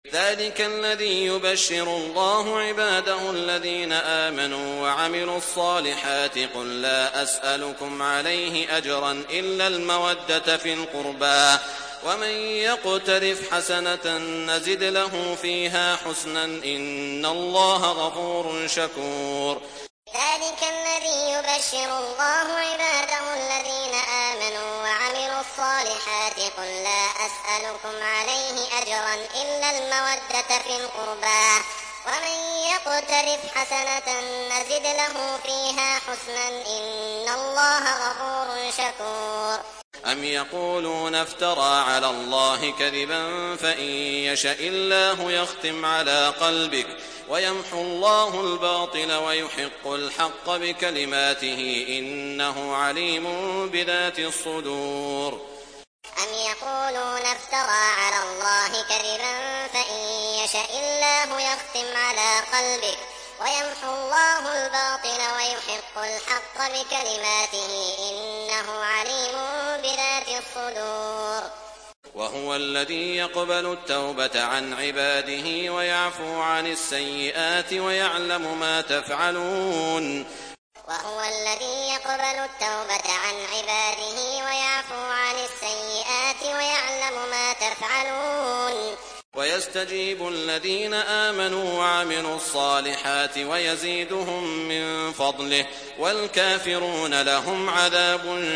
ذلك الذي يبشر الله عباده الذين آمنوا وعملوا الصالحات قل لا أسألكم عليه أجرا إلا المودة في القربى ومن يقترف حسنة نزد له فيها حسنا إن الله غفور شكور. ذلك الذي يبشر الله عباده الذين آمنوا وعملوا الصالحات قل لا أسألكم عليه أجرا إلا المودة في القربى ومن يقترف حسنة نزد له فيها حسنا إن الله غفور شكور. أم يقولون افترى على الله كذبا فإن يشأ الله يختم على قلبك ويمحو الله الباطل ويحق الحق بكلماته إنه عليم بذات الصدور. أم يقولون افترى على الله كذبا فإن يشأ الله يختم على قلبك ويمحو الله الباطل ويحق الحق بكلماته إنه عليم بذات الصدور. وهو الذي يقبل التوبة عن عباده ويعفو عن السيئات ويعلم ما تفعلون. وهو الذي يقبل التوبة عن عباده ويعفو عن السيئات ويعلم ما تفعلون. ويستجيب الذين آمنوا وعملوا الصالحات ويزيدهم من فضله والكافرون لهم عذاب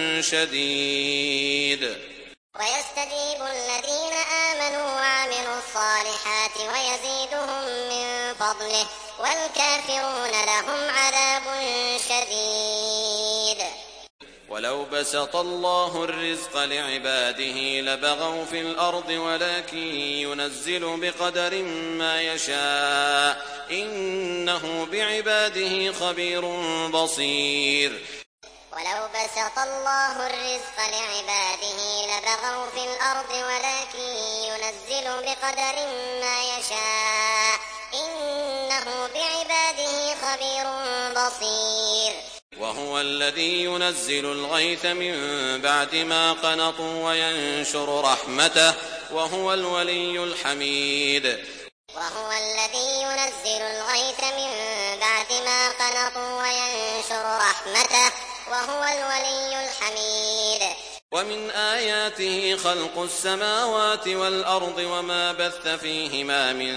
شديد. ويستجيب الذين آمنوا وعملوا الصالحات ويزيدهم من فضله والكافرون لهم عذاب شديد. ولو بسط الله الرزق لعباده لبغوا في الأرض ولكن ينزل بقدر ما يشاء إنه بعباده خبير بصير. ولو بسط الله الرزق لعباده لبغوا في الأرض ولكن ينزل بقدر ما يشاء إنه بعباده خبير بصير. وهو الذي ينزل الغيث من بعد ما قنطوا وينشر رحمته وهو الولي الحميد. وهو الذي ينزل الغيث من بعد ما قنطوا وينشر رحمته وهو الولي الحميد. ومن آياته خلق السماوات والأرض وما بث فيهما من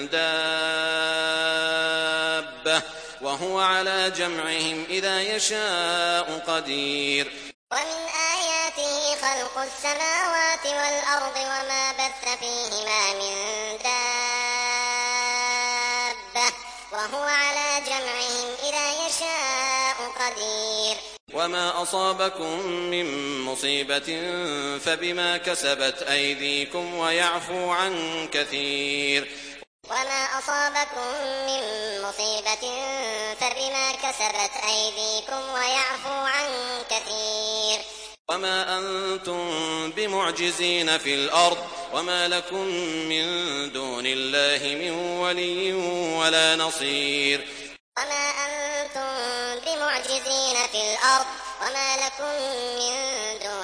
دابة وهو على جمعهم إذا يشاء قدير. ومن آياته خلق السماوات والأرض وما بث فيهما من دابة وهو على جمعهم إذا يشاء قدير. وما أصابكم من مصيبة فبما كسبت أيديكم ويعفو عن كثير. وما أصابكم من مصيبة فبما كسبت أيديكم ويعفو عن كثير. وما أنتم بمعجزين في الأرض وما لكم من دون الله من ولي ولا نصير. وما أنتم بمعجزين في الأرض وما لكم من دون